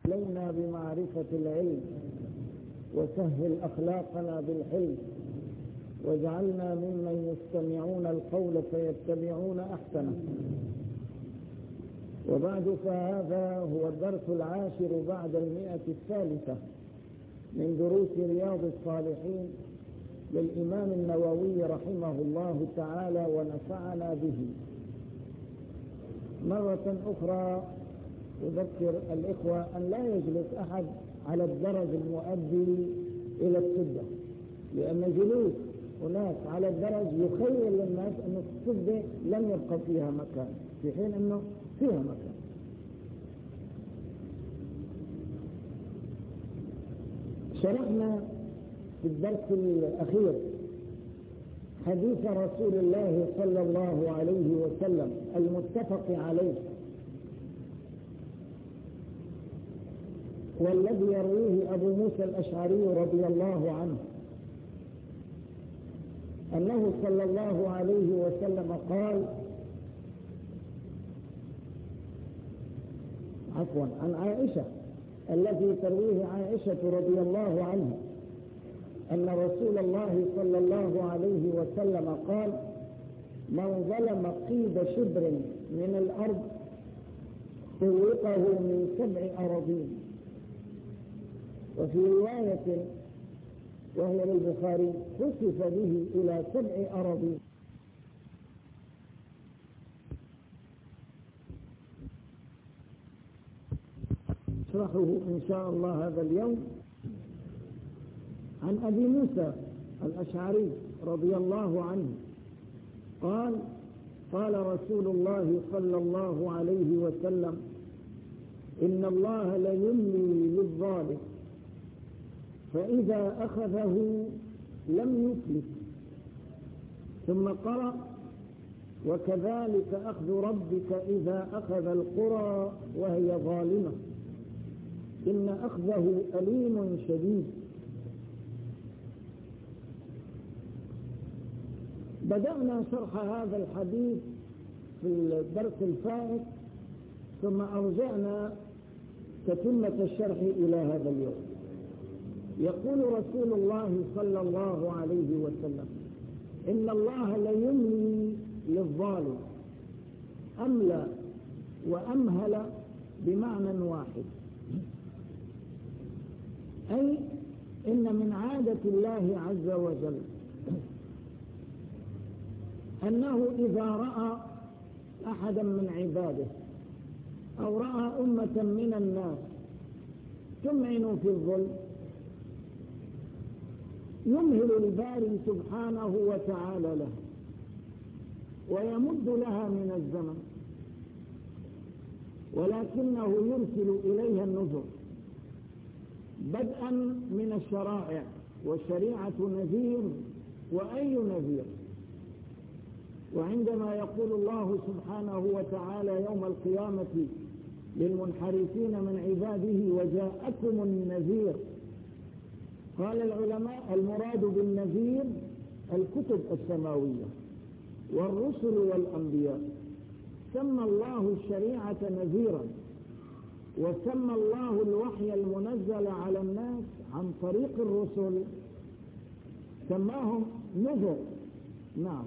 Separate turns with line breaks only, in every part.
علينا بمعرفة العلم، وسهل أخلاقنا بالحلم، واجعلنا ممن يستمعون القول فيتبعون أحسنه. وبعد، فهذا هو الدرس 10 بعد 100 من دروس رياض الصالحين للإمام النووي رحمه الله تعالى ونفعنا به. مرة أخرى أذكر الإخوة أن لا يجلس أحد على الدرج المؤدي إلى السدة، لأن جلوس هناك على الدرج يخيل للناس أن السدة لم يبقى فيها مكان، في حين أنه فيها مكان. شرحنا في الدرس الأخير حديث رسول الله صلى الله عليه وسلم المتفق عليه، والذي يرويه أبو موسى الأشعري رضي الله عنه أنه صلى الله عليه وسلم قال، عن عائشة، الذي ترويه عائشة رضي الله عنها أن رسول الله صلى الله عليه وسلم قال: من ظلم قيد شبر من الأرض طوقه من 7 أراضين. وفي رواية وهي للبخاري خسف به إلى 7 أراضين. نشرحه إن شاء الله هذا اليوم. عن أبي موسى الأشعري رضي الله عنه قال: قال رسول الله صلى الله عليه وسلم: إن الله ليملي للظالم فإذا أخذه لم يفلت. ثم قرأ: وكذلك أخذ ربك إذا أخذ القرى وهي ظالمة إن أخذه أليم شديد. بدأنا شرح هذا الحديث في الدرس الفائت، ثم أرجعنا تتمة الشرح إلى هذا اليوم. يقول رسول الله صلى الله عليه وسلم: إن الله ليملي للظالم. أملى وأمهل بمعنى واحد، أي إن من عادة الله عز وجل أنه إذا رأى أحدا من عباده أو رأى أمة من الناس تمعن في الظلم يمهل الباري سبحانه وتعالى له ويمد لها من الزمن، ولكنه يرسل إليها النذر بدءا من الشرائع، والشريعة نذير، وأي نذير. وعندما يقول الله سبحانه وتعالى يوم القيامة للمنحرفين من عباده: وجاءكم النذير، قال العلماء: المراد بالنذير الكتب السماوية والرسل والأنبياء. سمى الله الشريعة نذيرا، وسمى الله الوحي المنزل على الناس عن طريق الرسل سماهم نذر. نعم.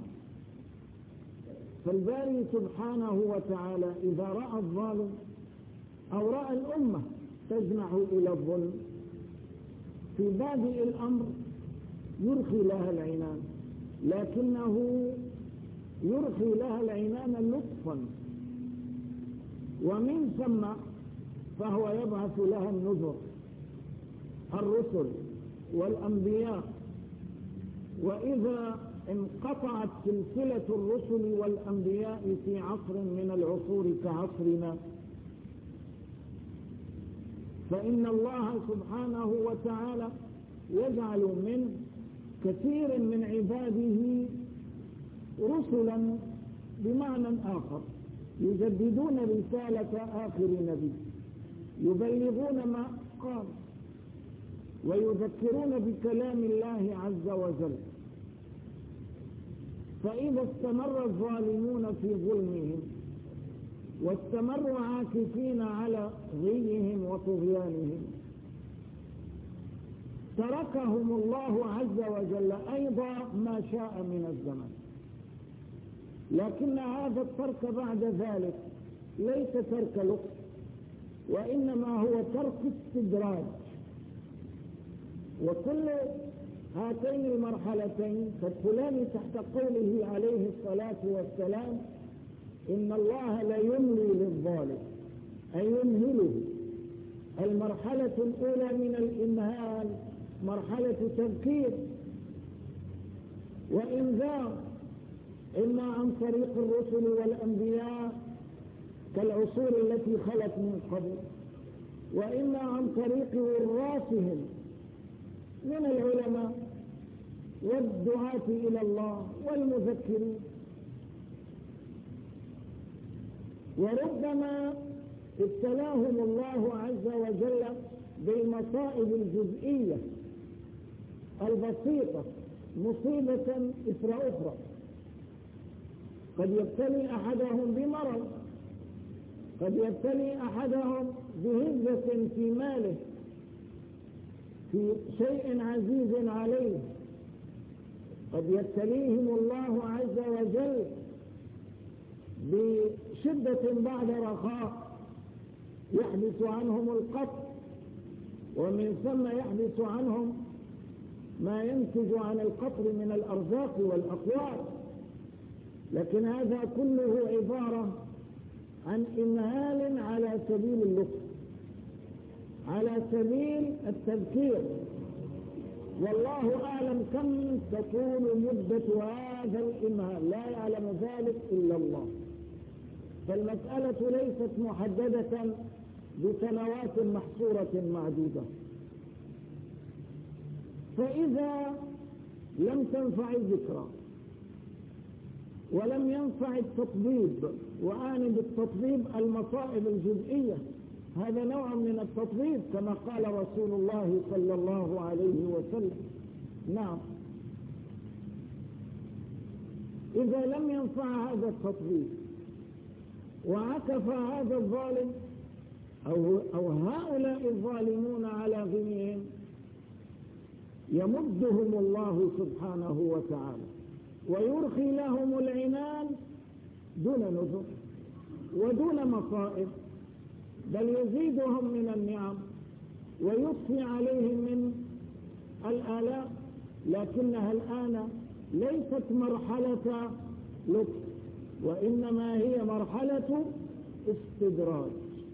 فالباري سبحانه وتعالى إذا رأى الظالم أو رأى الأمة تجمع إلى الظلم في بادئ الأمر يرخي لها العنان، لكنه يرخي لها العنان لطفا، ومن ثم فهو يبعث لها النذر، الرسل والأنبياء. وإذا انقطعت سلسلة الرسل والأنبياء في عصر من العصور كعصرنا، فإن الله سبحانه وتعالى يجعل من كثير من عباده رسلا بمعنى آخر يجددون رسالة آخر نبي، يبلغون ما قال ويذكرون بكلام الله عز وجل. فإذا استمر الظالمون في ظلمهم واستمروا عاكفين على غيهم وطغيانهم. تركهم الله عز وجل أيضا ما شاء من الزمن، لكن هذا الترك بعد ذلك ليس ترك لطف، وإنما هو ترك استدراج. وكل هاتين المرحلتين تدخلان تحت قوله عليه الصلاة والسلام: إن الله لا يملي للظالم، أي يمهله. المرحلة الأولى من الإمهال مرحلة تذكير وإنذار، إما عن طريق الرسل والأنبياء كالعصور التي خلت من قبل، وإما عن طريق وراثهم من العلماء والدعاة إلى الله والمذكرين. وربما ابتلاهم الله عز وجل بالمصائب الجزئية البسيطة مصيبة إثر أخرى. قد يبتلي أحدهم بمرض، قد يبتلي أحدهم بهزة في ماله، في شيء عزيز عليه، قد يبتليهم الله عز وجل بشدة بعد رخاء يحدث عنهم القطر، ومن ثم يحدث عنهم ما ينتج عن القطر من الأرزاق والأقوات. لكن هذا كله عبارة عن إمهال على سبيل اللطف، على سبيل التذكير. والله أعلم كم تكون مدة هذا الإمهال، لا يعلم ذلك إلا الله. فالمسألة ليست محددة بسنوات محصورة معدودة. فإذا لم تنفع الذكرى ولم ينفع التطبيب، وأعني بالتطبيب المصائب الجزئية، هذا نوع من التطبيب كما قال رسول الله صلى الله عليه وسلم. نعم، إذا لم ينفع هذا التطبيب وعكف هذا الظالم أو هؤلاء الظالمون على غنيهم، يمدهم الله سبحانه وتعالى ويرخي لهم العنان دون نذر ودون مصائب، بل يزيدهم من النعم ويضفي عليهم من الآلاء. لكنها الآن ليست مرحلة لطف، وإنما هي مرحلة استدراج.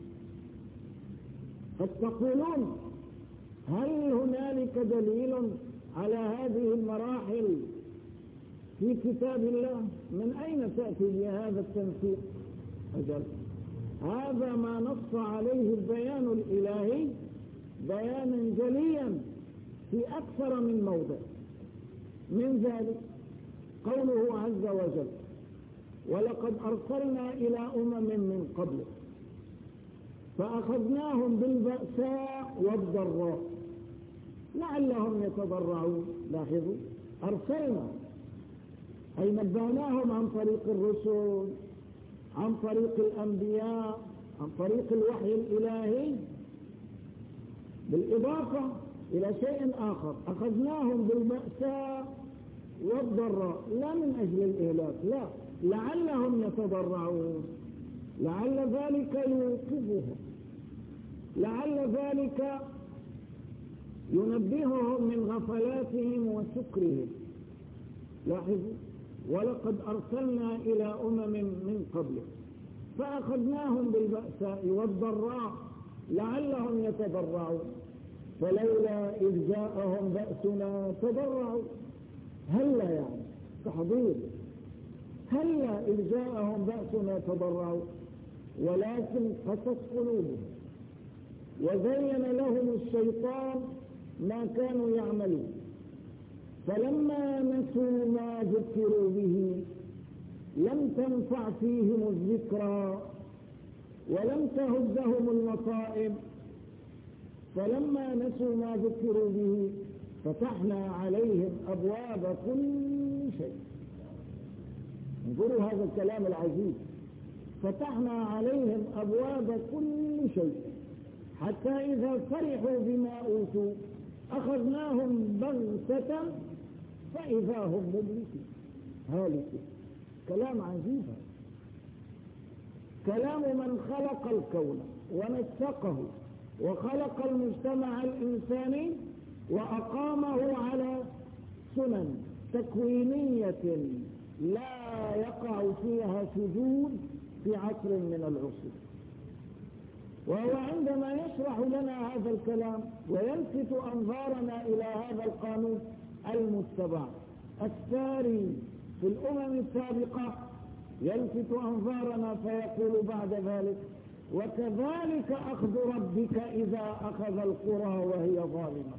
قد تقولون: هل هنالك دليل على هذه المراحل في كتاب الله؟ من أين تأتي بهذا التنسيق؟ أجل، هذا ما نص عليه البيان الإلهي بيانا جليا في أكثر من موضع. من ذلك قوله عز وجل: ولقد أرسلنا إلى من قبل فأخذناهم بالبأساء والضراء لعلهم يتضرعون. لاحظوا، أرسلنا أي نبهناهم عن طريق الرسل، عن طريق الأنبياء، عن طريق الوحي الإلهي، بالإضافة إلى شيء آخر: أخذناهم بالبأساء والضراء، لا من أجل الإهلاك، لا، لعلهم يتضرعون، لعل ذلك يوقظهم، لعل ذلك ينبههم من غفلاتهم وسكرهم. لاحظوا: ولقد أرسلنا إلى من قبله فأخذناهم بالبأساء والضراء لعلهم يتضرعون فلولا إذ جاءهم بأسنا تضرعوا. هلا يعني تحضير، هلا إذ جاءهم بأسنا تضرعوا ولكن قست قلوبهم وزين لهم الشيطان ما كانوا يعملون فلما نسوا ما ذكروا به لم تنفع فيهم الذكرى ولم تهزهم المصائب فلما نسوا ما ذكروا به فتحنا عليهم أبواب كل شيء. انظروا هذا الكلام العجيب: فتحنا عليهم أبواب كل شيء حتى إذا فرحوا بما أوتوا أخذناهم بغتة فإذا هم مبلسون هالكون. كلام عجيب، كلام من خلق الكون ونسقه وخلق المجتمع الإنساني وأقامه على سنن تكوينية لا يقع فيها شذوذ في عصر من العصور. وهو عندما يشرح لنا هذا الكلام ويلفت أنظارنا إلى هذا القانون المتبع الساري في الأمم السابقة، يلفت أنظارنا فيقول بعد ذلك: وكذلك أخذ ربك إذا أخذ القرى وهي ظالمة.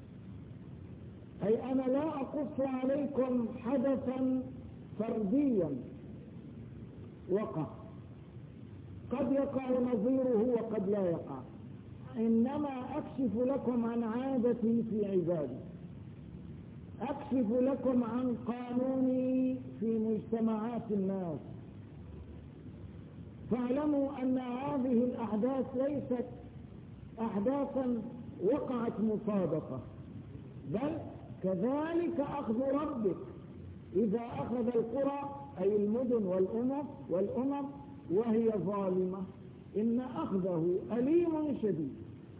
أي أنا لا أقص عليكم حدثا فرديا وقع، قد يقع نظيره وقد لا يقع، إنما أكشف لكم عن عادتي في عبادي، أكشف لكم عن قانوني في مجتمعات الناس. فاعلموا أن هذه الأحداث ليست أحداثا وقعت مصادفة، بل كذلك أخذ ربك إذا أخذ القرى أي المدن والأمم وهي ظالمة، إن أخذه أليم شديد.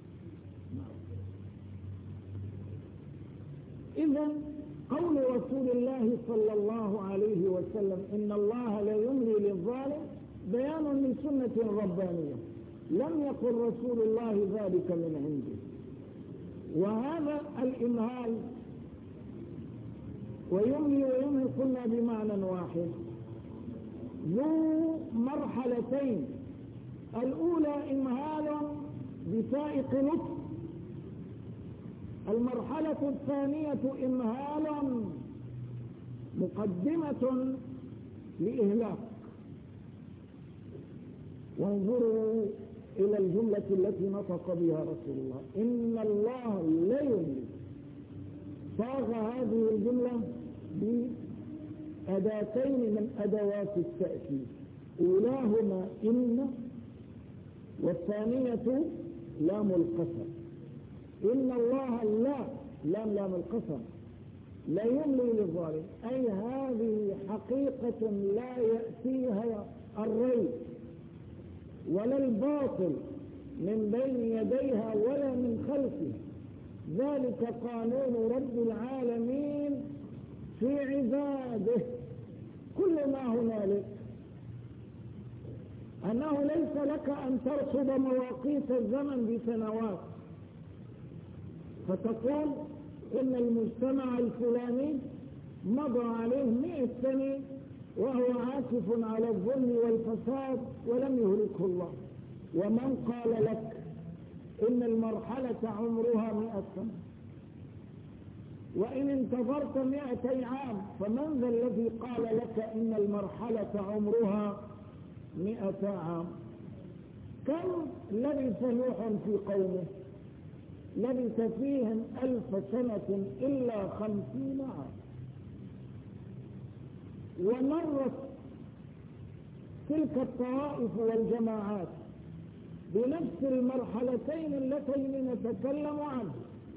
إذن قول رسول الله صلى الله عليه وسلم إن الله لا يملي للظالم بيان لسنة ربانية، لم يقل رسول الله ذلك من عنده. وهذا الإمهال ويملي ويمهل قلنا بمعنى واحد، ذو مرحلتين: الأولى إمهال بسائق لطف، المرحلة الثانية إمهال مقدمة لإهلاك. وانظروا إلى الجملة التي نطق بها رسول الله: إن الله لا يملي. صاغ هذه الجملة بأداتين من أدوات التأكيد، أولاهما إن، والثانية لام القسم. إن الله لام القسم لا يملي للظالم، أي هذه حقيقة لا يأتيها الريب ولا الباطل من بين يديها ولا من خلفها. ذلك قانون رب العالمين في عباده. كل ما هنالك أنه ليس لك أن ترصد مواقيت الزمن بسنوات فتقول إن المجتمع الفلاني مضى عليه 100 سنة وهو عاكف على الظلم والفساد ولم يهلكه الله. ومن قال لك إن المرحلة عمرها 100 سنة؟ وإن انتظرت 200 عام فمن ذا الذي قال لك إن المرحلة عمرها 100 عام؟ كم لبث نوح في قومه؟ لبث فيهم 1000 سنة إلا 50 عام. ومرت تلك الطوائف والجماعات بنفس المرحلتين اللتين نتكلم عنه.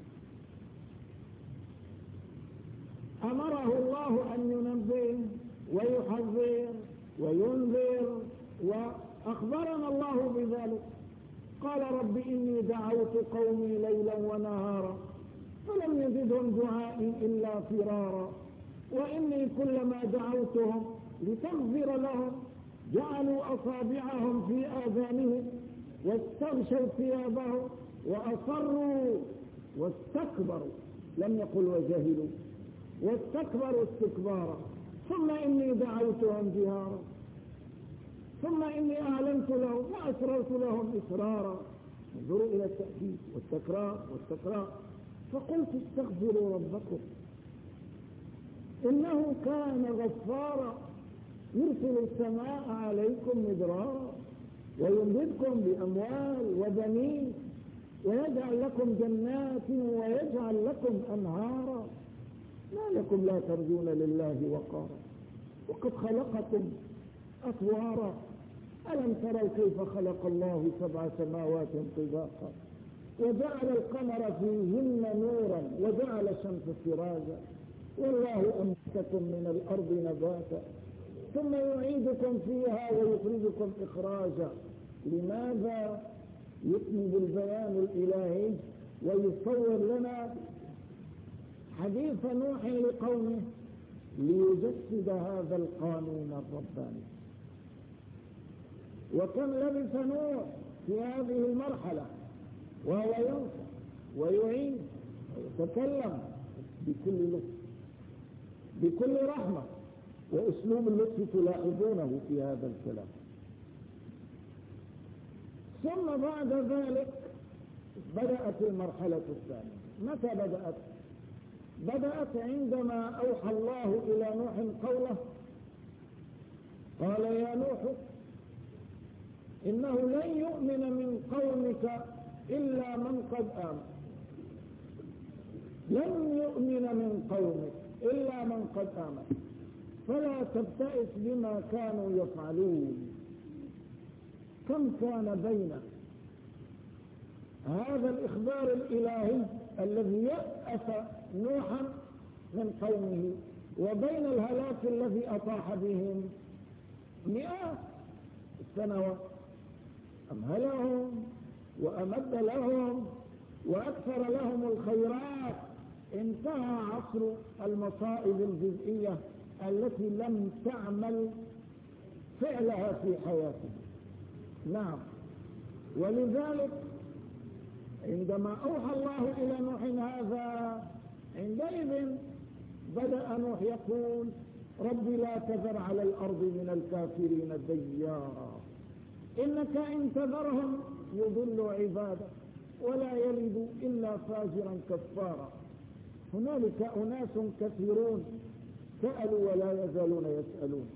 أمره الله أن ينبه ويحذر وينذر، وأخبرنا الله بذلك. قال: رب إني دعوت قومي ليلا ونهارا فلم يزدهم دعائي إلا فرارا، وإني كلما دعوتهم لتغفر لهم جعلوا أصابعهم في آذانهم واستغشوا ثيابهم وأصروا واستكبروا، لم يقل وجهلوا، واستكبروا استكبارا. ثم إني دعوتهم جهارا، ثم إني أعلنت لهم وأسررت لهم إسرارا. انظروا إلى التأكيد والتكرار. فقلت: استغفروا ربكم إنه كان غفارا يرسل السماء عليكم مدرارا ويمددكم بأموال وبنين ويجعل لكم جنات ويجعل لكم أنهارا، ما لكم لا ترجون لله وقارا وقد خلقكم أطوارا. ألم تروا كيف خلق الله 7 سماوات طباقا وجعل القمر فيهن نورا وجعل الشمس سراجا والله أنبتكم من الأرض نباتا ثم يعيدكم فيها ويخرجكم إخراجا. لماذا يكمل البيان الإلهي ويصور لنا حديث نوح لقومه ليجسد هذا القانون الرباني؟ وكم لبث نوح في هذه المرحلة وهو ينصح ويعيد ويتكلم بكل لطف بكل رحمة، وأسلوب اللطف تلاحظونه في هذا الكلام. ثم بعد ذلك بدأت المرحلة الثانية. متى بدأت؟ بدأت عندما أوحى الله إلى نوح قوله قال يا نوح إنه لن يؤمن من قومك إلا من قد آمن. لن يؤمن من قومك إلا من قد آمن فلا تبتئس بما كانوا يفعلون. كم كان بين هذا الإخبار الإلهي الذي يأس نوحا من قومه وبين الهلاك الذي أطاح بهم 100 سنوات. أمهلهم وأمد لهم وأكثر لهم الخيرات. انتهى عصر المصائب الجزئية التي لم تعمل فعلها في حياته. نعم، ولذلك عندما أوحى الله إلى نوح هذا عندئذ بدأ نوح يقول رب لا تذر على الأرض من الكافرين ديارا إنك إن تذرهم يضل عبادك ولا يلد إلا فاجرا كفارا. هنالك أناس كثيرون سألوا ولا يزالون يسألون.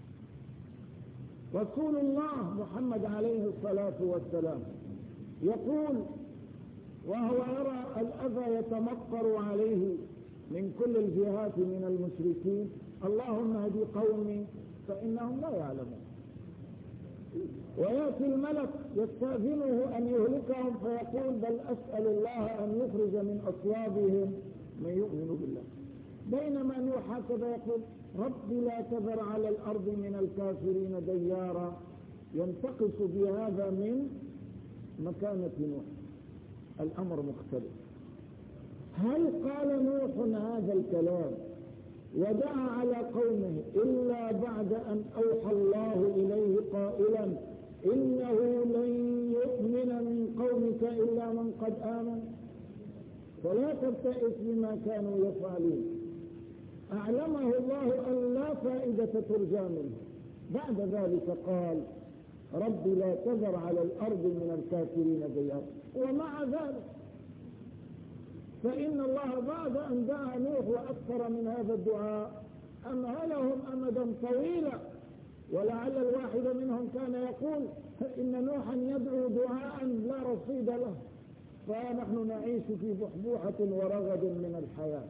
رسول الله محمد عليه الصلاة والسلام يقول وهو يرى الأذى يتمطر عليه من كل الجهات من المشركين اللهم اهد قومي فإنهم لا يعلمون. ويأتي الملك يستأذنه أن يهلكهم فيقول بل أسأل الله أن يخرج من أصلابهم من يؤمن بالله. بينما نوح هكذا يقول رب لا تذر على الأرض من الكافرين ديارا ينتقص بهذا من مكانة نوح. الأمر مختلف. هل قال نوح هذا الكلام ودعا على قومه إلا بعد أن أوحى الله إليه قائلا إنه لن يؤمن من قومك إلا من قد آمن فلا تبتئس بما كانوا يفعلون؟ أعلمه الله أن لا فائدة ترجى منه. بعد ذلك قال رب لا تذر على الأرض من الكافرين ديارا. ومع ذلك فإن الله بعد أن دعا نوح وأكثر من هذا الدعاء أمهلهم أمدا طويلا. ولعل الواحد منهم كان يقول إن نوحا يدعو دعاء لا رصيد له فنحن نعيش في بحبوحة ورغد من الحياة.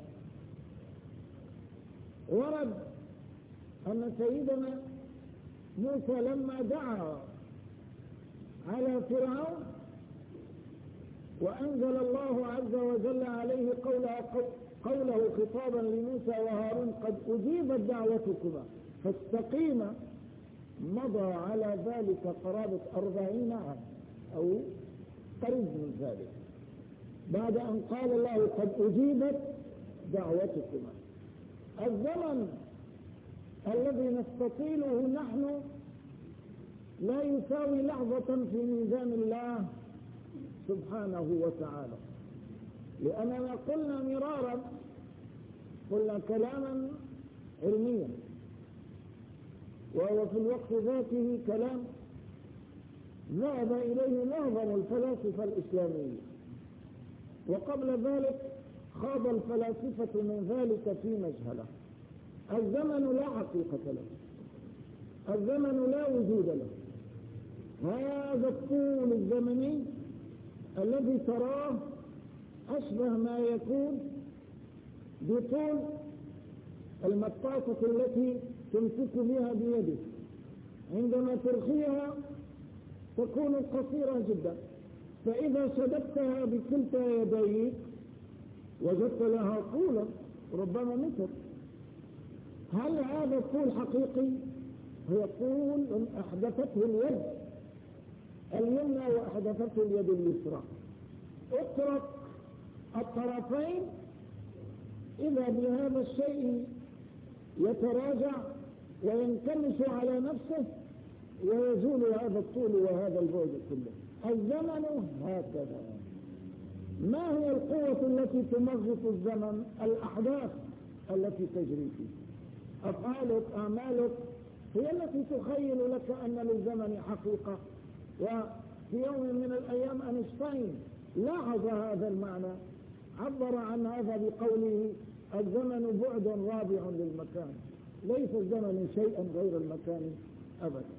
ورد أن سيدنا موسى لما دعا على فرعون وأنزل الله عز وجل عليه قوله خطابا لموسى وهارون قد أجيبت دعوتكما فاستقيما، مضى على ذلك قرابة 40 عام أو قريب من ذلك بعد أن قال الله قد أجيبت دعوتكما. الزمن الذي نستطيله نحن لا يساوي لحظة في ميزان الله سبحانه وتعالى. لأننا قلنا مرارا قلنا كلاما علميا وهو في الوقت ذاته كلام ذهب إليه معظم الفلاسفة الإسلامية، وقبل ذلك خاض الفلاسفة من ذلك في مجهله. الزمن لا حقيقة له، الزمن لا وجود له. هذا الطول الزمني الذي تراه أشبه ما يكون بطول المطاطة التي تمسك بها بيدك، عندما ترخيها تكون قصيرة جدا، فإذا شددتها بكلتا يديك وجدت لها طولا ربما متر. هل هذا الطول حقيقي؟ هو طول أحدثته اليد اليمنى وأحدثته اليد اليسرى. اترك الطرفين إذا بهذا الشيء يتراجع وينكمش على نفسه ويزول هذا الطول وهذا البعد كله. الزمن هكذا. ما هي القوة التي تمغط الزمن؟ الأحداث التي تجري فيه. أفعالك أعمالك هي التي تخيل لك أن للزمن حقيقة. وفي يوم من الأيام أينشتاين لاحظ هذا المعنى، عبر عن هذا بقوله الزمن بعد رابع للمكان، ليس الزمن شيئا غير المكان أبدا.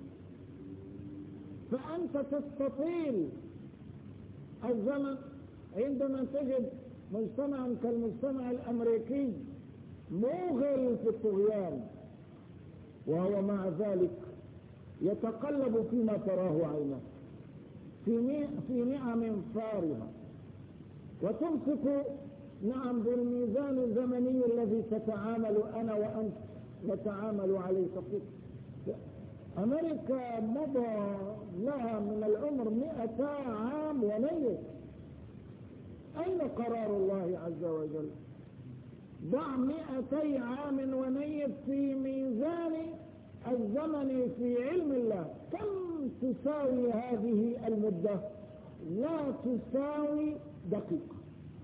فأنت تستطيل الزمن عندما تجد مجتمعا كالمجتمع الأمريكي موغل في الطغيان، وهو مع ذلك يتقلب فيما تراه عينه في نعم فارغة، وتمسك بالميزان الزمني الذي تتعامل أنا وأنت نتعامل عليه فقط. أمريكا مضى لها من العمر 200 عام ونيف. أين قرار الله عز وجل؟ ضع 200 عام ونيف في ميزان الزمن في علم الله، كم تساوي هذه المدة؟ لا تساوي دقيقة.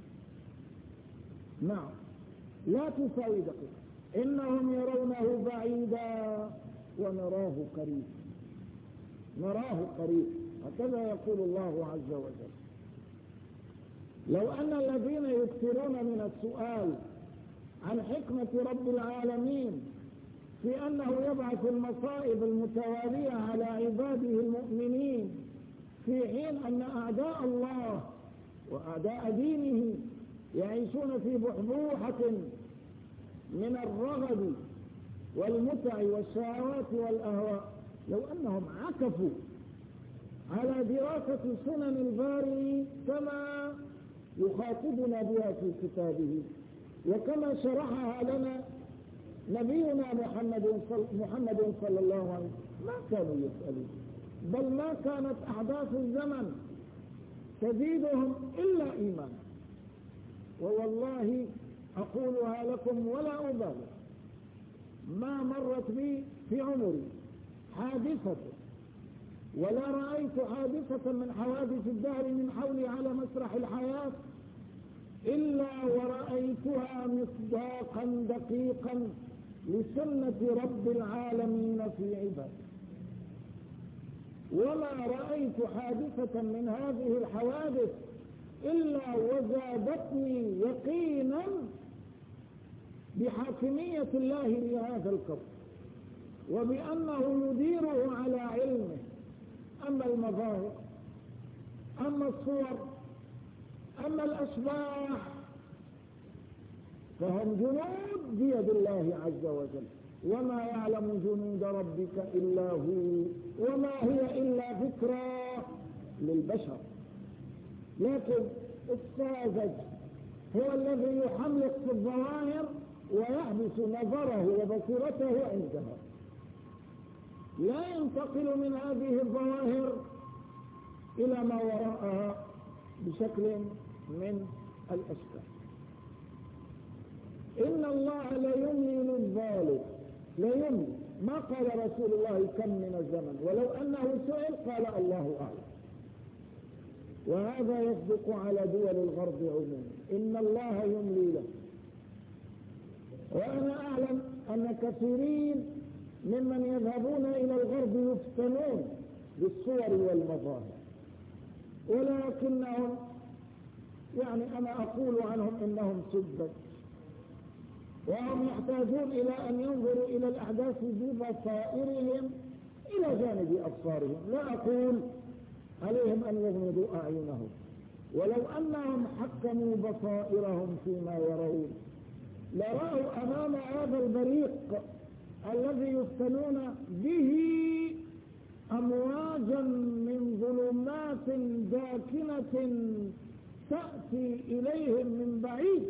نعم، لا تساوي دقيقة. إنهم يرونه بعيدا ونراه قريب. نراه قريب، هكذا يقول الله عز وجل. لو أن الذين يكثرون من السؤال عن حكمة رب العالمين في أنه يبعث المصائب المتوالية على عباده المؤمنين في حين أن أعداء الله وأعداء دينه يعيشون في بحبوحة من الرغد والمتع والشهوات والأهواء، لو أنهم عكفوا على دراسة سنن الباري كما يخاطبنا بها في كتابه وكما شرحها لنا نبينا محمد صلى الله عليه وسلم، ما كانوا يسألون، بل ما كانت أحداث الزمن تزيدهم إلا إيمانا. ووالله أقولها لكم ولا أبالي، ما مرت بي في عمري حادثة ولا رأيت حادثة من حوادث الدهر من حولي على مسرح الحياة إلا ورأيتها مصداقا دقيقا لسنة رب العالمين في عباده. وما رأيت حادثة من هذه الحوادث إلا وزادتني يقينا بحاكمية الله لهذا الكون وبأنه يديره على علمه. أما المظاهر، أما الصور، أما الأشباح فهم جنود بيد الله عز وجل، وما يعلم جنود ربك إلا هو، وما هي إلا ذكرى للبشر. لكن الساذج هو الذي يحملق في الظواهر ويحبس نظره وبصيرته عندها، لا ينتقل من هذه الظواهر إلى ما وراءها بشكل من الأشكال. إن الله لا يملي للظالم، لا يملي. ما قال رسول الله كم من الزمن، ولو أنه سئل قال الله أعلم. وهذا يصدق على دول الغرب عموما، إن الله يملي له. وأنا أعلم أن كثيرين ممن يذهبون إلى الغرب يفتنون بالصور والمظاهر، ولكنهم أنا أقول عنهم إنهم سذج، وهم يحتاجون إلى أن ينظروا إلى الأحداث ببصائرهم إلى جانب أبصارهم. لا أقول عليهم أن يغمضوا أعينهم، ولو أنهم حكموا بصائرهم فيما يرون لرأوا أمام هذا البريق الذي يفتنون به أمواجا من ظلمات داكنة تأتي إليهم من بعيد،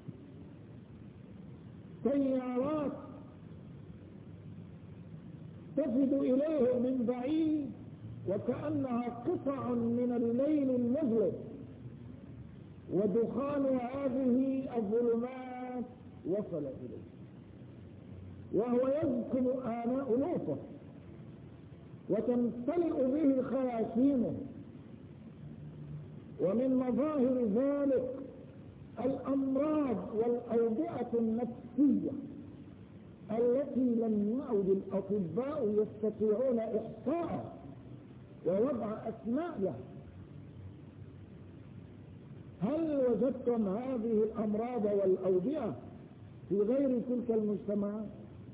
سيارات تفد إليهم من بعيد وكأنها قطع من الليل المظلم، ودخان هذه الظلمات وصل إليه وهو يذكر آناء لوطه وتمتلئ به خياشيمه. ومن مظاهر ذلك الأمراض والأوبئة النفسية التي لم يعد الأطباء يستطيعون إحصاءها ووضع أسماء لها. هل وجدتم هذه الأمراض والأوبئة في غير تلك المجتمعات؟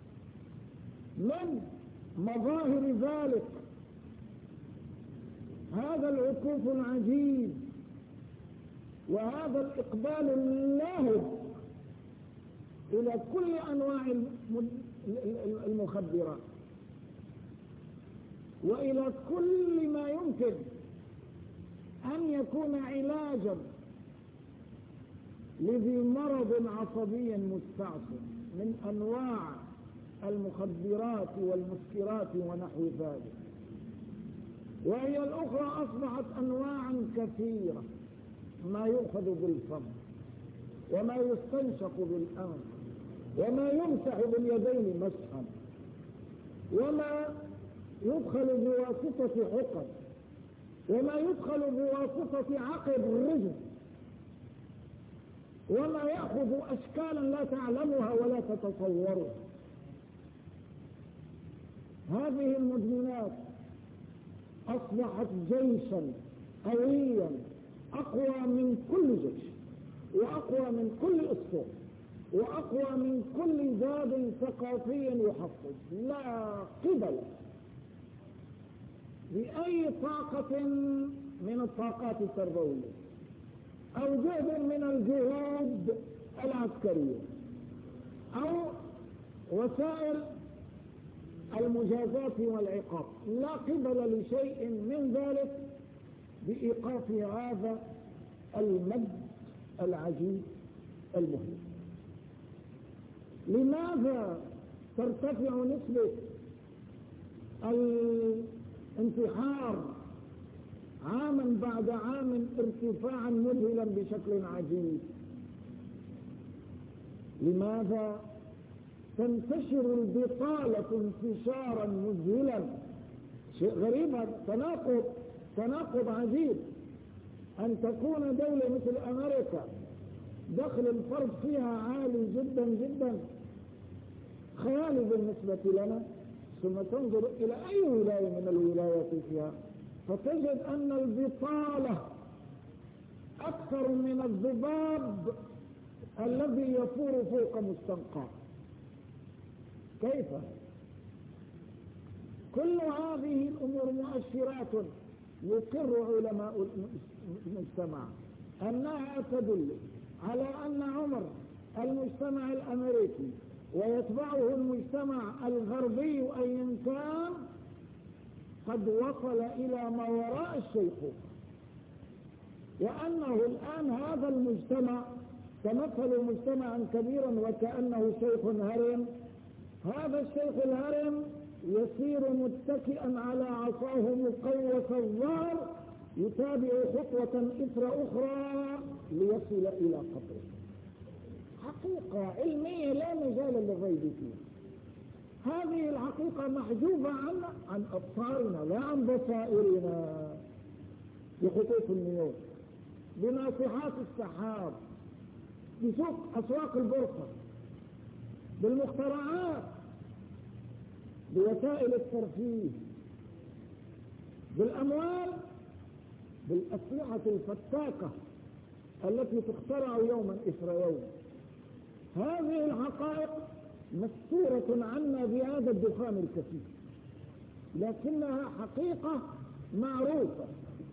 من مظاهر ذلك هذا العكوف العجيب وهذا الإقبال اللاهب إلى كل أنواع المخدرات وإلى كل ما يمكن أن يكون علاجا لذي مرض عصبي مستعصي من أنواع المخدرات والمسكرات ونحو ذلك. وهي الأخرى أصبحت أنواعا كثيرة، ما يؤخذ بالفم وما يستنشق بالأنف وما يمسح باليدين مسحا وما يدخل بواسطة حقن وما يدخل بواسطة عقب الرجل وما يأخذ أشكالا لا تعلمها ولا تتصورها. هذه المدمنات أصبحت جيشا قويا أقوى من كل جيش وأقوى من كل أسطول وأقوى من كل زاد ثقافي يحفز. لا قبل بأي طاقة من الطاقات التربوية أو جهد من الجهود العسكرية أو وسائل المجازات والعقاب، لا قبل لشيء من ذلك بإيقاف هذا المد العجيب المهم. لماذا ترتفع نسبة الانتحار عاما بعد عام ارتفاعا مذهلا بشكل عجيب؟ لماذا تنتشر البطالة انتشارا مذهلا؟ شيء غريب، تناقض عجيب أن تكون دولة مثل أمريكا دخل الفرد فيها عالي جدا جدا خيالي بالنسبة لنا، ثم تنظر إلى أي ولاية من الولايات فيها فتجد أن البطالة أكثر من الذباب الذي يفور فوق مستنقع. كيف؟ كل هذه الأمور مؤشرات يقر علماء المجتمع أنها تدل على أن عمر المجتمع الأمريكي ويتبعه المجتمع الغربي أيا كان قد وصل إلى ما وراء الشيخوخة، وأنه الآن هذا المجتمع تمثل مجتمعا كبيرا وكأنه شيخ هرم. هذا الشيخ الهرم يسير متكئا على عصاه مقوس الظهر يتابع خطوة إثر أخرى ليصل إلى قبره. حقيقة علمية لا مجال للريب فيها. هذه الحقيقة محجوبة عن أبصارنا لا عن بصائرنا، بخطوط النيوم، بناصحات السحاب، بسوق أسواق البورصة، بالمخترعات، بوسائل الترفيه، بالأموال، بالأسلحة الفتاكة التي تخترع يوما إثر يوم. هذه الحقائق مستورة عنا بهذا الدخان الكثير، لكنها حقيقة معروفة.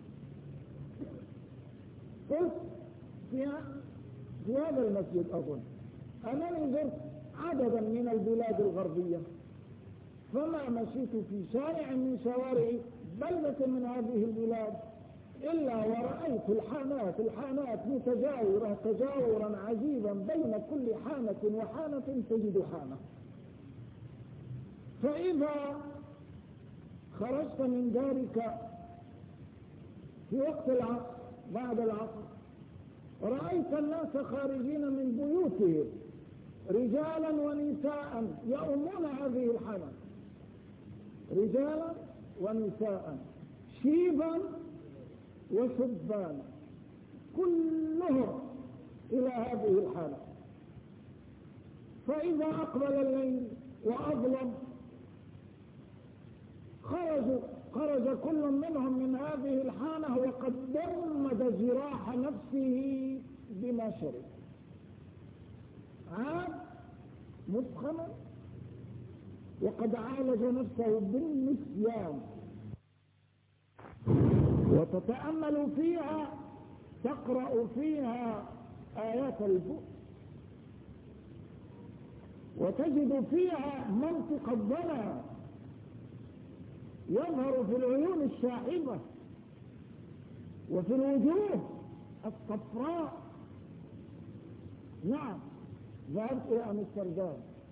قلت في هذا المسجد أظن أنني زرت عددا من البلاد الغربية فما مشيت في شارع من شوارع بلدة من هذه البلاد إلا ورأيت الحانات متجاورة تجاورا عجيبا، بين كل حانة وحانة تجد حانة. فإذا خرجت من دارك في وقت العصر بعد العصر رأيت الناس خارجين من بيوتهم رجالا ونساء يؤمون هذه الحانة، رجالا ونساء، شيبا وشبان، كلهم إلى هذه الحالة. فإذا أقبل الليل وأظلم خرج كل منهم من هذه الحانة وقد ضمد جراح نفسه بما شرب، عاد مسخنا وقد عالج نفسه بالنسيان. وتتأمل فيها تقرأ فيها آيات البؤس وتجد فيها منطق الظلام يظهر في العيون الشاحبة وفي الوجوه الصفراء. نعم، ذهبت إلى أمستردام،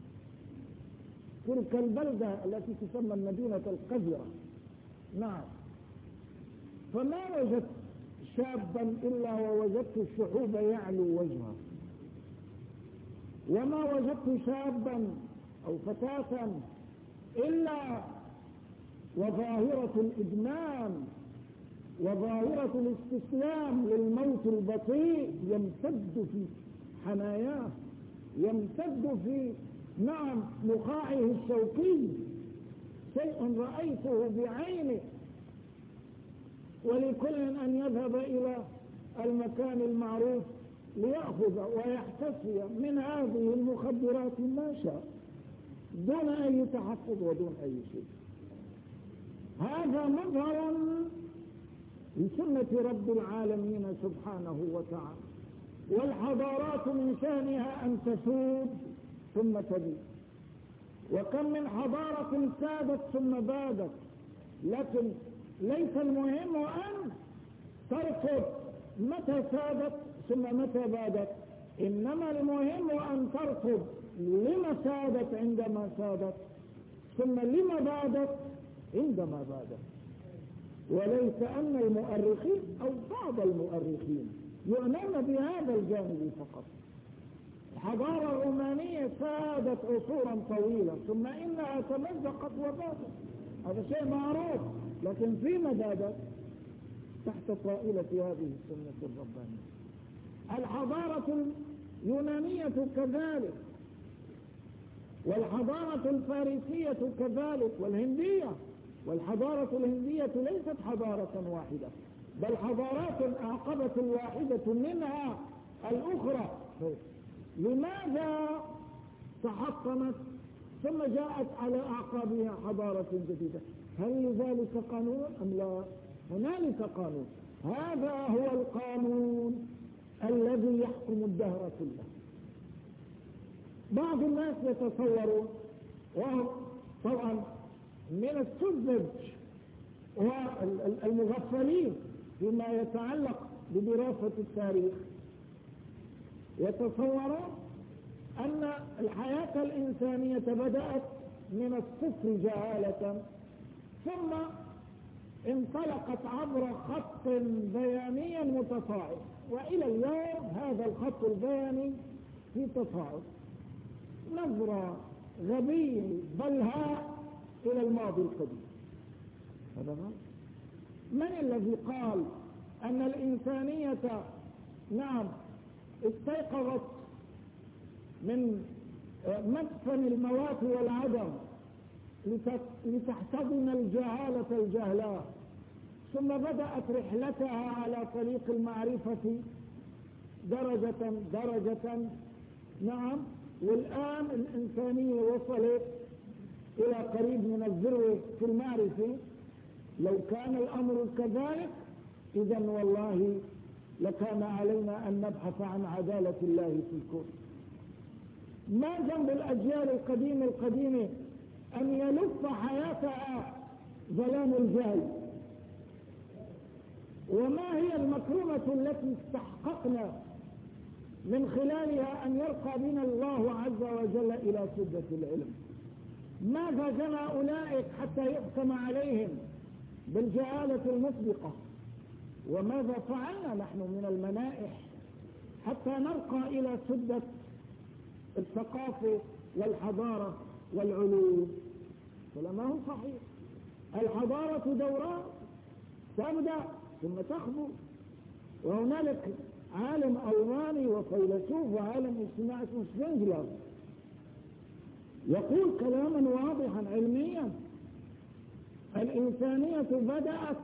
تلك البلدة التي تسمى المدينة القذرة. نعم، فما وجدت شابا إلا ووجدت الشحوب يعلو وجهه، وما وجدت شابا أو فتاة إلا وظاهرة الإدمان وظاهرة الاستسلام للموت البطيء يمتد في حناياه، يمتد في نخاعه الشوكي، شيء رأيته بعيني. ولكل أن يذهب إلى المكان المعروف ليأخذ ويحتسي من هذه المخدرات ما شاء دون أي تحفظ ودون أي شيء. هذا مظهر لسنة رب العالمين سبحانه وتعالى. والحضارات من شأنها أن تسود ثم تبيد، وكم من حضارة سادت ثم بادت، لكن ليس المهم أن ترصد متى سادت ثم متى بادت، إنما المهم أن ترصد لما سادت عندما سادت ثم لما بادت عندما بادت. وليس أن المؤرخين أو بعض المؤرخين يؤمنون بهذا الجانب فقط. الحضارة الرومانية سادت عصورا طويلة ثم إنها تمزقت وبادت، هذا شيء معروف، لكن فيما بادت تحت طائلة هذه السنة الربانية. الحضارة اليونانية كذلك، والحضارة الفارسية كذلك، والهندية. والحضارة الهندية ليست حضارة واحدة، بل حضارات أعقبت الواحدة منها الأخرى. لماذا تحطمت ثم جاءت على أعقابها حضارة جديدة؟ هل لذلك قانون أم لا؟ هنالك قانون، هذا هو القانون الذي يحكم الدهر كله. بعض الناس يتصورون، وهم طبعا من السذج والمغفلين فيما يتعلق بدراسة التاريخ، يتصورون أن الحياة الإنسانية بدأت من الصفر جهالة ثم انطلقت عبر خط بياني متصاعد، وإلى اليوم هذا الخط البياني في تصاعد. نظرة غبية بلهاء إلى الماضي القديم. هذا غلط. من الذي قال أن الإنسانية استيقظت من مدفن الموات والعدم لتحتضن الجهالة الجهلاء، ثم بدأت رحلتها على طريق المعرفة درجة درجة. والآن الإنسانية وصلت إلى قريب من الذروة في المعرفة. لو كان الأمر كذلك إذن والله لكان علينا أن نبحث عن عدالة الله في الكون. ما ذنب الأجيال القديمة أن يلف حياتها ظلام الجهل. وما هي المكرمة التي استحققنا من خلالها أن يرقى بنا الله عز وجل إلى سدة العلم؟ ماذا جنى أولئك حتى يحكم عليهم بالجهالة المسبقة؟ وماذا فعلنا نحن من المنائح حتى نرقى إلى سدة الثقافة والحضارة والعلوم؟ فلما هو صحيح. الحضارة دوران تبدأ ثم تخبو. وهنالك عالم ألماني وفيلسوف وعالم اجتماعي اسمه شفينجلر يقول كلاما واضحا علميا: الإنسانية بدأت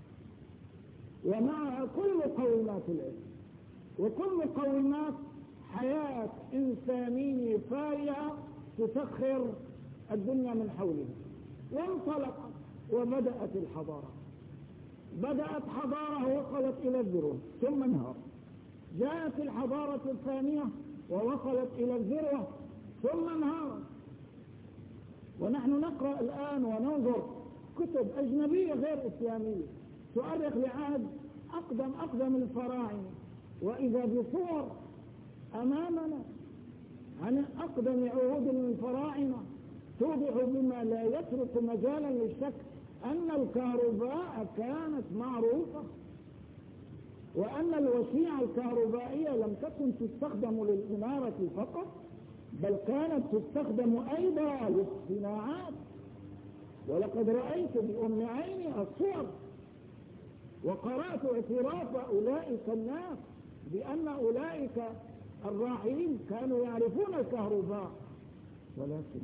ومعها كل مقومات العلم وكل مقومات حياة إنسانية فارهة تسخر الدنيا من حولها، وانطلقت وبدأت الحضارة. بدأت حضارة وصلت إلى الذروة ثم انهارت. جاءت الحضارة الثانية ووصلت إلى الذروة ثم انهارت. ونحن نقرأ الآن وننظر كتب أجنبية غير إسلامية تؤرخ لعهد أقدم الفراعنة، وإذا بصور أمامنا عن أقدم عهود الفراعنة توضح بما لا يترك مجالا للشك أن الكهرباء كانت معروفة، وأن الوسيعة الكهربائية لم تكن تستخدم للإنارة فقط، بل كانت تستخدم أيضا للصناعات. ولقد رأيت بأم عيني الصور وقرأت اعتراف أولئك الناس بأن أولئك الراحلين كانوا يعرفون الكهرباء، ولكن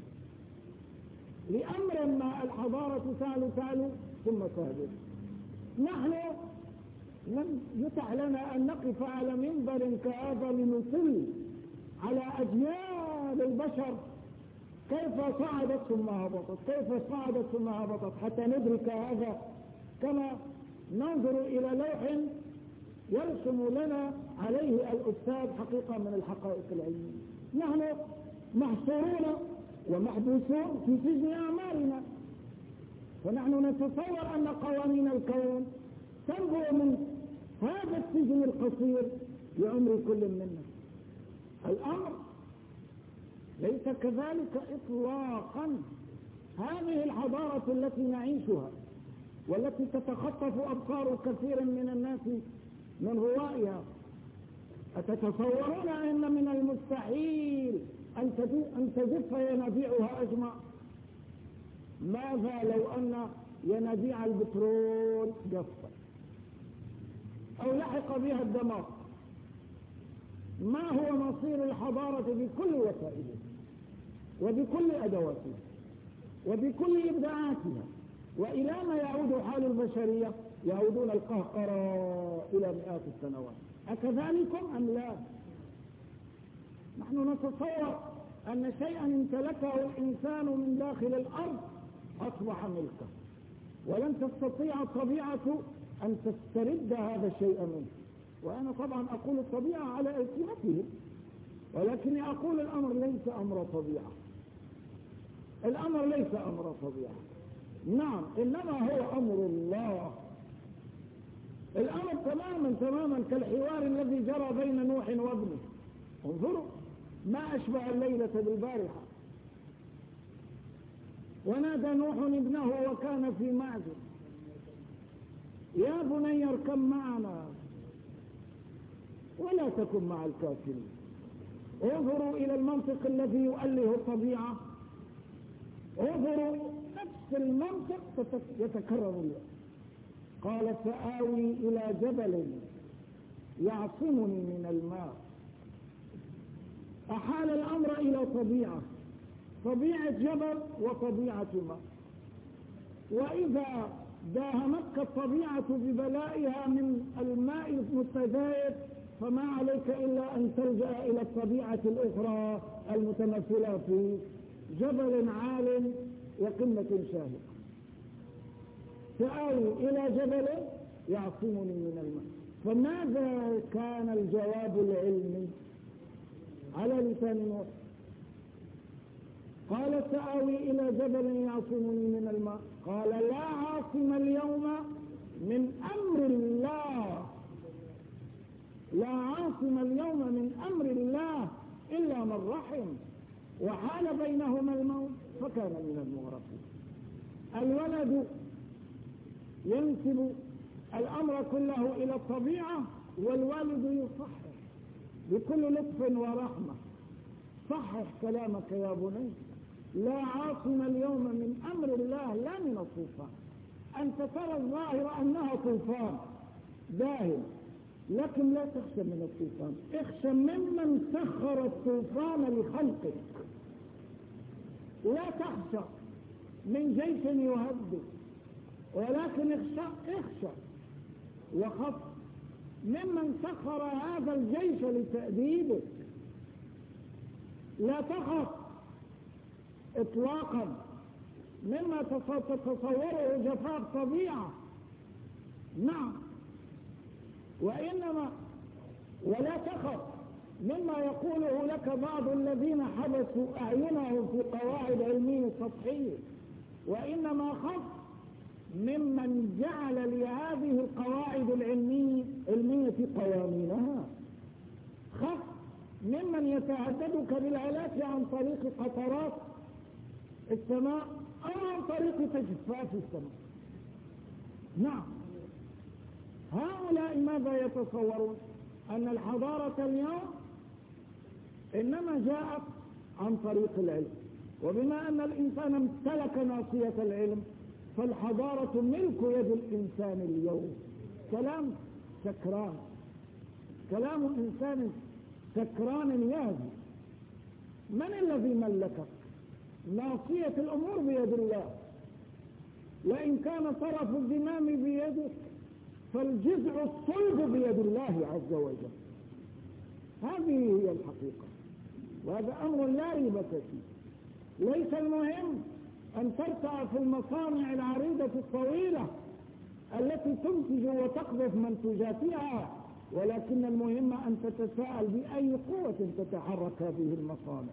لأمر ما الحضارة تعلو ثم تهبط. نحن لم يتح لنا أن نقف على منبر كهذا لنطل على أجيال البشر كيف صعدت ثم هبطت، كيف صعدت ثم هبطت، حتى ندرك هذا كما ننظر إلى لوح يرسم لنا عليه الأستاذ حقيقة من الحقائق العلمية. نحن محصورون ومحبوسون في سجن أعمارنا، ونحن نتصور أن قوانين الكون تنبع من هذا السجن القصير لعمر كل منا. الأمر ليس كذلك إطلاقا. هذه الحضارة التي نعيشها والتي تتخطف أبصار كثير من الناس من روائها، أتتصورون أن من المستحيل أن تجف ينابيعها أجمع؟ ماذا لو أن ينابيع البترول جفت أو لحق بها الدمار؟ ما هو مصير الحضارة بكل وسائلها وبكل أدواتها وبكل إبداعاتها؟ وإلى ما يعود حال البشرية؟ يعودون القهقرة إلى مئات السنوات. أكذلكم أم لا؟ نحن نتصور أن شيئا امتلكه الإنسان من داخل الأرض أصبح ملكه، ولن تستطيع الطبيعة أن تسترد هذا الشيء منه. وأنا طبعا أقول الطبيعة على ألسنتهم، ولكني أقول الأمر ليس أمر طبيعة. الأمر ليس أمر طبيعة، نعم، إنما هو أمر الله. الأمر تماما كالحوار الذي جرى بين نوح وابنه. انظروا ما أشبه الليلة بالبارحة. ونادى نوح ابنه وكان في معزل: يا بني اركب معنا ولا تكن مع الكافرين. انظروا إلى المنطق الذي يؤله الطبيعة، انظروا نفس المنطق يتكرر اليوم. قال: سآوي إلى جبل يعصمني من الماء. أحال الأمر إلى طبيعة جبل وطبيعة ماء. وإذا داهمتك الطبيعة ببلائها من الماء المتزايد فما عليك إلا أن تلجأ إلى الطبيعة الأخرى المتمثلة في جبل عال وقمة شاهقة. سآوي إلى جبل يعصمني من الماء. فماذا كان الجواب العلمي على لسان نوح؟ قال سآوي إلى جبل يعصمني من الماء، قال لا عاصم اليوم من أمر الله، لا عاصم اليوم من أمر الله إلا من رحم وحال بينهما الموت فكان من المغرقين. الولد ينسب الأمر كله إلى الطبيعة، والوالد يصحح بكل لطف ورحمة. صحح كلامك يا بني، لا عاصم اليوم من أمر الله لا من الطوفان. أنت ترى الظاهر أنها طوفان داهم، لكن لا تخشى من الطوفان، اخشى ممن سخر الطوفان لخلقك. لا تخشى من جيش يهدد، ولكن اخشى وخف ممن سخر هذا الجيش لتأديبك. لا تخف اطلاقا مما تتصوره جفاف طبيعة، نعم، ولا تخف مما يقوله لك بعض الذين حبسوا أعينهم في قواعد علمية سطحية، وإنما خف ممن جعل لهذه القواعد العلمية قوانينها. خف ممن يتعددك بالعلاج عن طريق قطرات السماء أو عن طريق تجفاف السماء. نعم، هؤلاء ماذا يتصورون؟ أن الحضارة اليوم إنما جاءت عن طريق العلم، وبما أن الإنسان امتلك ناصية العلم فالحضارة ملك يد الإنسان اليوم. كلام سكران، كلام إنسان سكران يهدي. من الذي ملكك؟ ناصية الأمور بيد الله، وإن كان طرف الزمام بيدك فالجذع الصلب بيد الله عز وجل. هذه هي الحقيقة، وهذا أمر لا ريب فيه. ليس المهم أن ترتع في المصانع العريضة الطويلة التي تنتج وتقذف منتوجاتها، ولكن المهم أن تتساءل بأي قوة تتحرك هذه المصانع،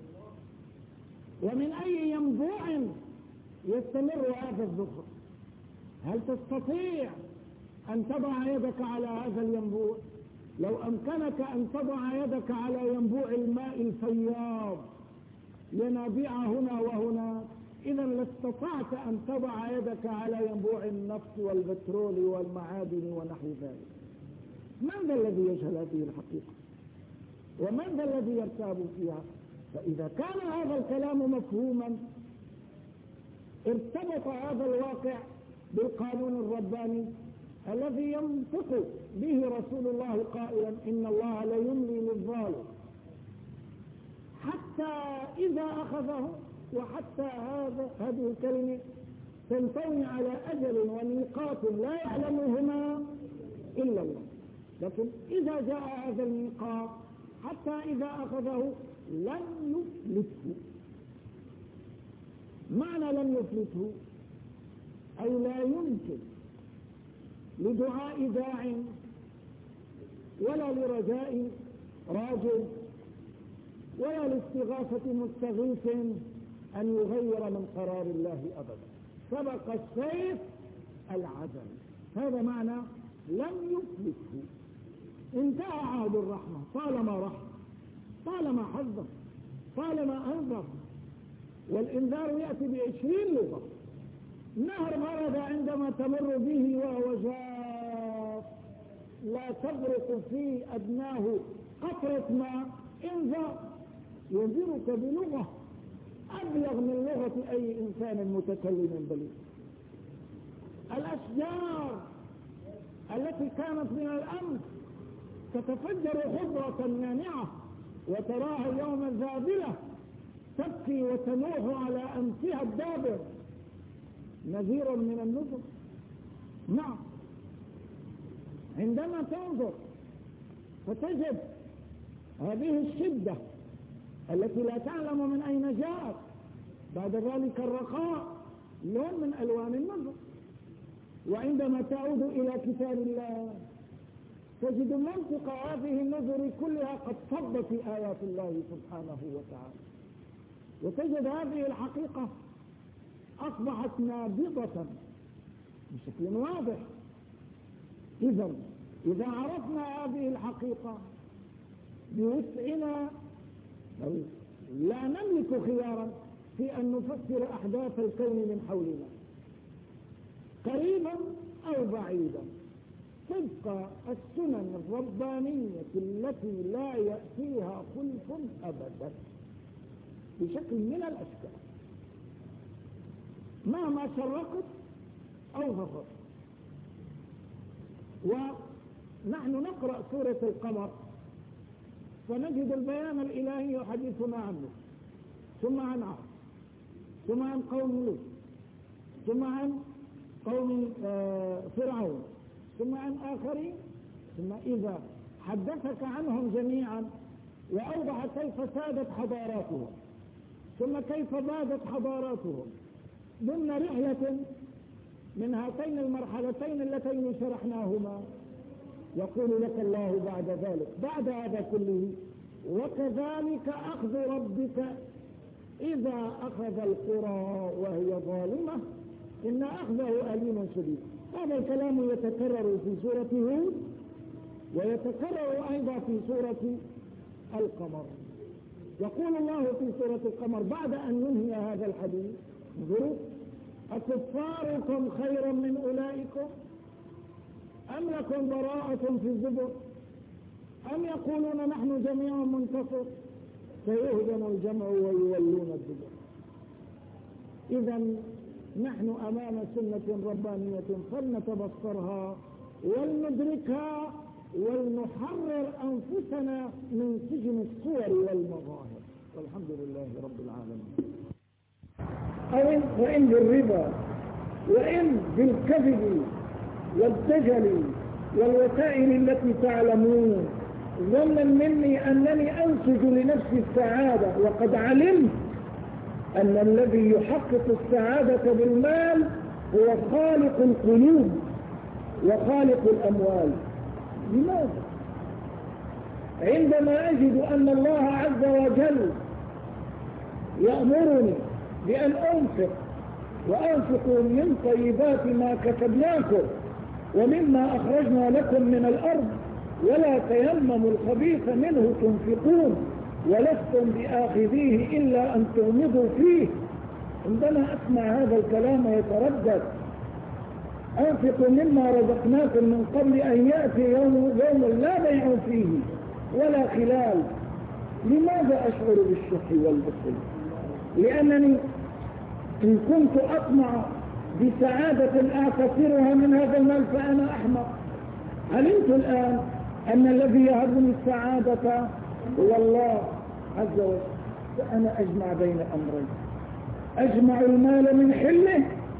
ومن أي ينبوع يستمر هذا الزخر. هل تستطيع أن تضع يدك على هذا الينبوع؟ لو أمكنك أن تضع يدك على ينبوع الماء الفياض ينابيع هنا وهنا، إذا لاستطعت أن تضع يدك على ينبوع النفط والبترول والمعادن ونحو ذلك. من ذا الذي يجهل هذه الحقيقة؟ ومن ذا الذي يرتاب فيها؟ فإذا كان هذا الكلام مفهوما ارتبط هذا الواقع بالقانون الرباني الذي ينطق به رسول الله قائلا إن الله لا يملي للظالم حتى إذا أخذه. وحتى هذه الكلمة تنطوي على أجل وميقات لا يعلمهما إلا الله، لكن إذا جاء هذا الميقات حتى إذا أخذه لن يفلته. معنى لن يفلته أي لا يمكن لدعاء داع ولا لرجاء راجل ولا لاستغاثة مستغيث أن يغير من قرار الله أبدا. سبق السيف العدل، هذا معنى لم يفلته. انتهى عهد الرحمة، طالما رحمة، طالما حذر، طالما أنذر. والإنذار يأتي ب20 لغة. نهر مرض عندما تمر به وهو جاف لا تغرق في أدناه قطرة ماء، انذر، ينذرك بلغة أبلغ من لغة أي إنسان متكلم بليغ. الأشجار التي كانت من الأمس تتفجر خضرة مانعة وتراها اليوم ذابلة تبكي وتنوح على أنفها الدابر، نذيرا من النذر. نعم، عندما تنظر فتجد هذه الشدة التي لا تعلم من أين جاءت، بعد ذلك الرخاء لون من ألوان النذر. وعندما تعود إلى كتاب الله تجد منطق هذه النذر كلها قد صب في آيات الله سبحانه وتعالى. وتجد هذه الحقيقة أصبحت نابضة بشكل واضح. إذا عرفنا هذه الحقيقة بوسعنا لا نملك خيارا في أن نفسر أحداث الكون من حولنا قريبا أو بعيدا تبقى السنن الربانية التي لا يأتيها خلف أبدا بشكل من الأشكال مهما شرقت أو غفرت. ونحن نقرأ سورة القمر فنجد البيان الإلهي يحدثنا عنه، ثم عن عاد، ثم عن قوم لوط، ثم عن قوم فرعون، ثم عن آخرين، ثم إذا حدثك عنهم جميعا وأوضح كيف سادت حضاراتهم ثم كيف بادت حضاراتهم ضمن رحلة من هاتين المرحلتين اللتين شرحناهما، يقول لك الله بعد ذلك بعد هذا كله: وكذلك أخذ ربك إذا أخذ القرى وهي ظالمة إن أخذه أليم شديد. هذا الكلام يتكرر في سورة هود ويتكرر أيضا في سورة القمر. يقول الله في سورة القمر بعد أن ينهي هذا الحديث: انظروا: أكفاركم خير من أولئكم أم لكم براءة في الزبر أم يقولون نحن جميع منتصر سيهزم الجمع ويولون الدبر. إذا نحن أمام سنة ربانية فلنتبصرها ولندركها ولنحرر أنفسنا من سجن الصور والمظاهر، والحمد لله رب العالمين. وإن بالربا وإن بالكذب والدجل والوسائل التي تعلمون ظنا مني أنني أنسج لنفسي السعادة، وقد علمت أن الذي يحقق السعادة بالمال هو خالق القلوب وخالق الأموال. لماذا؟ عندما أجد أن الله عز وجل يأمرني بأن أنفق وأنفقوا من طيبات ما كسبناكم ومما أخرجنا لكم من الأرض ولا تيمموا الخبيث منه تنفقون ولستم بآخذيه إلا أن تغمضوا فيه. عندما أسمع هذا الكلام يتردد: أنفقوا مما رزقناكم من قبل أن يأتي يوم لا بيع فيه ولا خلال. لماذا أشعر بالشح والبخل؟ لأنني إن كنت أطمع بسعادة أعتبرها من هذا المال فأنا أحمق. علمت الآن أن الذي يهبني السعادة هو الله عز وجل، فأنا أجمع بين أمرين: أجمع المال من حله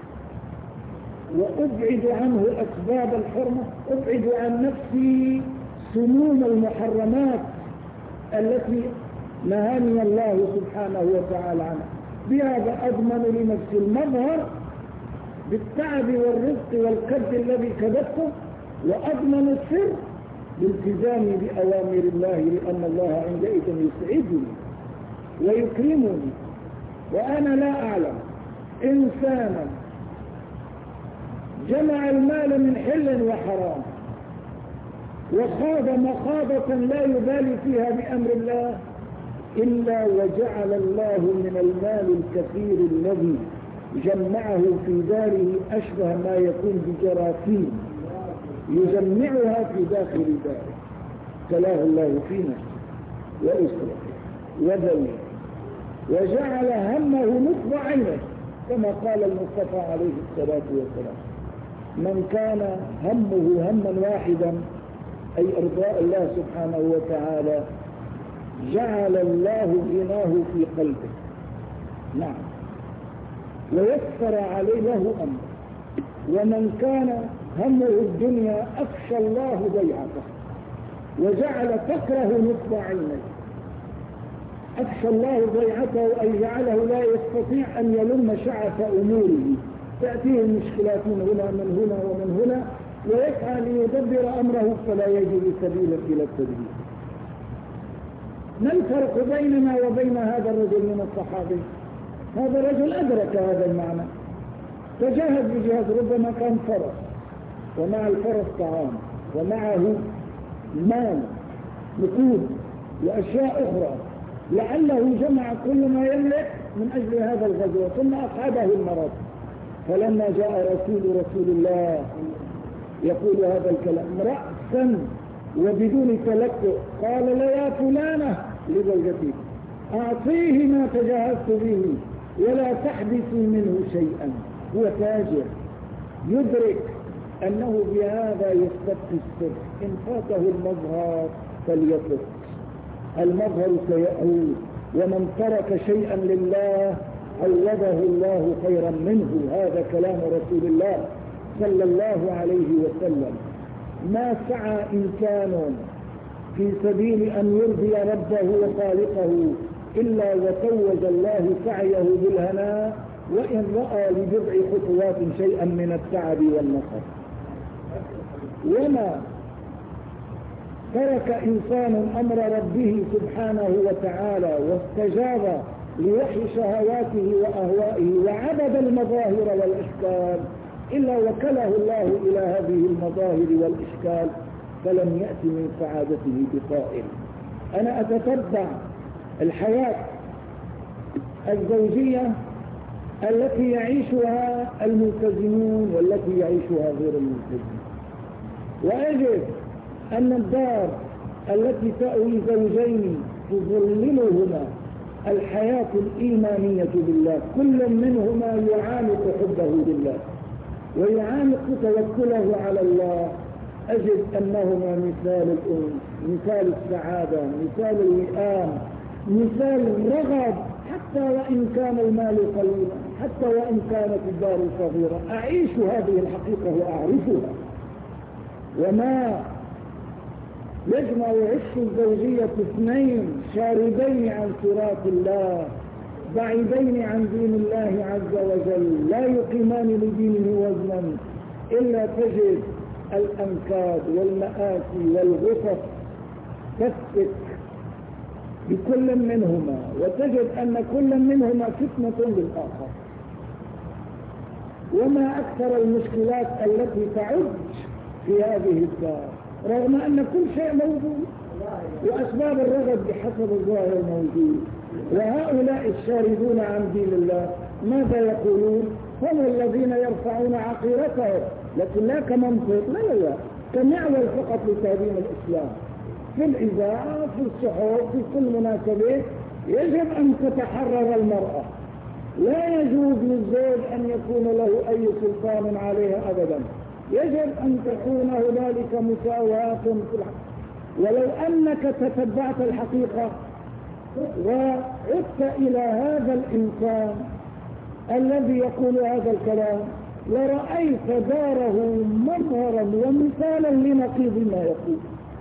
وأبعد عنه أسباب الحرمة، أبعد عن نفسي سموم المحرمات التي نهاني الله سبحانه وتعالى عنها. بهذا أضمن لنفسي المظهر بالتعب والرزق والكد الذي كذبته، وأضمن السر بالتزامي بأوامر الله، لأن الله عندئذ يسعدني ويكرمني. وأنا لا أعلم إنسانا جمع المال من حل وحرام وخاض مخاضة لا يبالي فيها بأمر الله إلا وجعل الله من المال الكثير الذي جمعه في داره أشبه ما يكون بجراثيم يجمعها في داخل داره، تلاه الله في نفسه وأسرته وذويه، وجعل همه نصب عينه كما قال المصطفى عليه الصلاة والسلام: من كان همه هما واحدا أي إرضاء الله سبحانه وتعالى جعل الله غناه في قلبه. نعم، ويسر عليه له أمر. ومن كان همه الدنيا أخشى الله ضيعته وجعل فقره نصب عينيه. أخشى الله ضيعته أي جعله لا يستطيع أن يلم شعث أموره، تأتيه المشكلات من هنا من هنا ومن هنا، ويسعى ليدبر أمره فلا يجد سبيلا إلى التدبير.
ما الفرق بيننا وبين هذا الرجل من الصحابي؟ هذا الرجل أدرك هذا المعنى، فجاهد بجهاد، ربما كان فرس ومع الفرس طعام ومعه مال نقود وأشياء أخرى، لعله جمع كل ما يملك من أجل هذا الغزو، ثم أصحابه المرض. فلما جاء رسول الله يقول هذا الكلام رأسا وبدون تلكؤ، قال لا يا فلانة لزوجتي أعطيه ما تجهزت به ولا تحدثي منه شيئا. هو تاجر يدرك أنه بهذا يستبقي السر، إن فاته المظهر فليترك، المظهر سيأوي، ومن ترك شيئا لله عوضه الله خيرا منه. هذا كلام رسول الله صلى الله عليه وسلم. ما سعى إنسان في سبيل أن يرضي ربه وخالقه إلا وتوج الله سعيه بالهناء، وإن رأى لبضع خطوات شيئا من التعب والنصر. وما ترك إنسان أمر ربه سبحانه وتعالى واستجاب لوحي شهواته وأهوائه وعبد المظاهر والإشكال إلا وكله الله إلى هذه المظاهر والإشكال، فلم يأت من سعادته بقائل. أنا أتتبع الحياة الزوجية التي يعيشها الملتزمون والتي يعيشها غير الملتزمين، وأجد أن الدار التي تأوي زوجين تظللهما الحياة الإيمانية بالله، كل منهما يعانق حبه لله ويعانق توكله على الله، أجد أنهما مثال الأنس، مثال السعادة، مثال الوئام، مثال الرغب، حتى وإن كان المال قليلا، حتى وإن كانت الدار صغيرة. أعيش هذه الحقيقة وأعرفها. وما يجمع عش الزوجية اثنين شاردين عن صراط الله، بعيدين عن دين الله عز وجل، لا يقيمان لدينه وزنا، إلا تجد الأنكاد والمآسي والغصص تسفك بكل منهما، وتجد أن كل منهما فتنة للآخر. وما أكثر المشكلات التي تعج في هذه الدار، رغم أن كل شيء موجود وأسباب الرغب بحسب الظاهر موجود. وهؤلاء الشاردون عن دين الله ماذا يقولون؟ هم الذين يرفعون عقيرتهم، لكن لا كمنطق، لا كمعول فقط لتهديم الإسلام. في الإذاعة، في الصحف، في كل مناسبة يجب أن تتحرر المرأة، لا يجوز للزوج أن يكون له أي سلطان عليها أبدا، يجب أن تكون هنالك مساواة في الحق. ولو أنك تتبعت الحقيقة وعدت إلى هذا الإنسان الذي يقول هذا الكلام لرأيت داره مظهرا ومثالا لنقيض ما يقول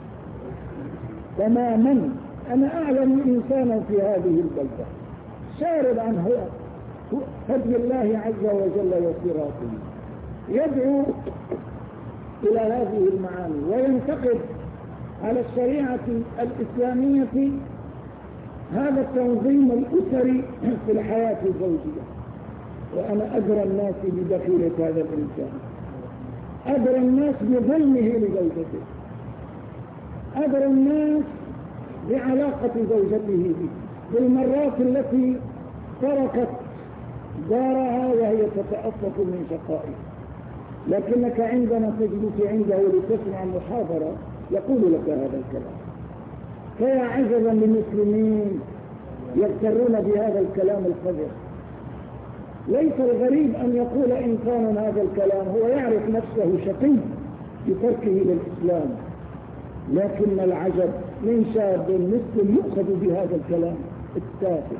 تماما. أنا أعلم إنسانا في هذه البلدة شارد عن هدي الله عز وجل وصراطه، يدعو إلى هذه المعاني وينتقد على الشريعة الإسلامية هذا التنظيم الأسري في الحياة الزوجية. وأنا أدرى الناس بدخيلة هذا الإنسان، أدرى الناس بظلمه لزوجته، أدرى الناس بعلاقة زوجته به، بالمرات التي تركت دارها وهي تتأسف من شقائه، لكنك عندما تجلس عنده لتسمع محاضرة يقول لك هذا الكلام. فيا عجبا للمسلمين يغترون بهذا الكلام القذر. ليس الغريب أن يقول إنسان هذا الكلام، هو يعرف نفسه شقي بتركه للإسلام، لكن العجب من شاب مسلم يؤخذ بهذا الكلام التافه.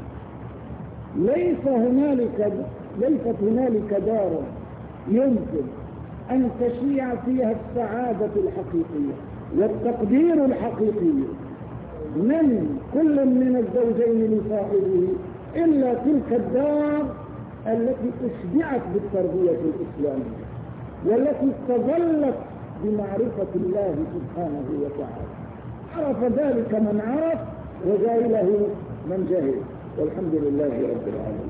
ليست هنالك دار يمكن أن تشيع فيها السعادة الحقيقية والتقدير الحقيقي من كل من الزوجين لصاحبه إلا تلك الدار التي أشبعت بالتربية الإسلامية والتي استظلت بمعرفة الله سبحانه وتعالى. عرف ذلك من عرف، وجاهله من جهل، والحمد لله رب العالمين.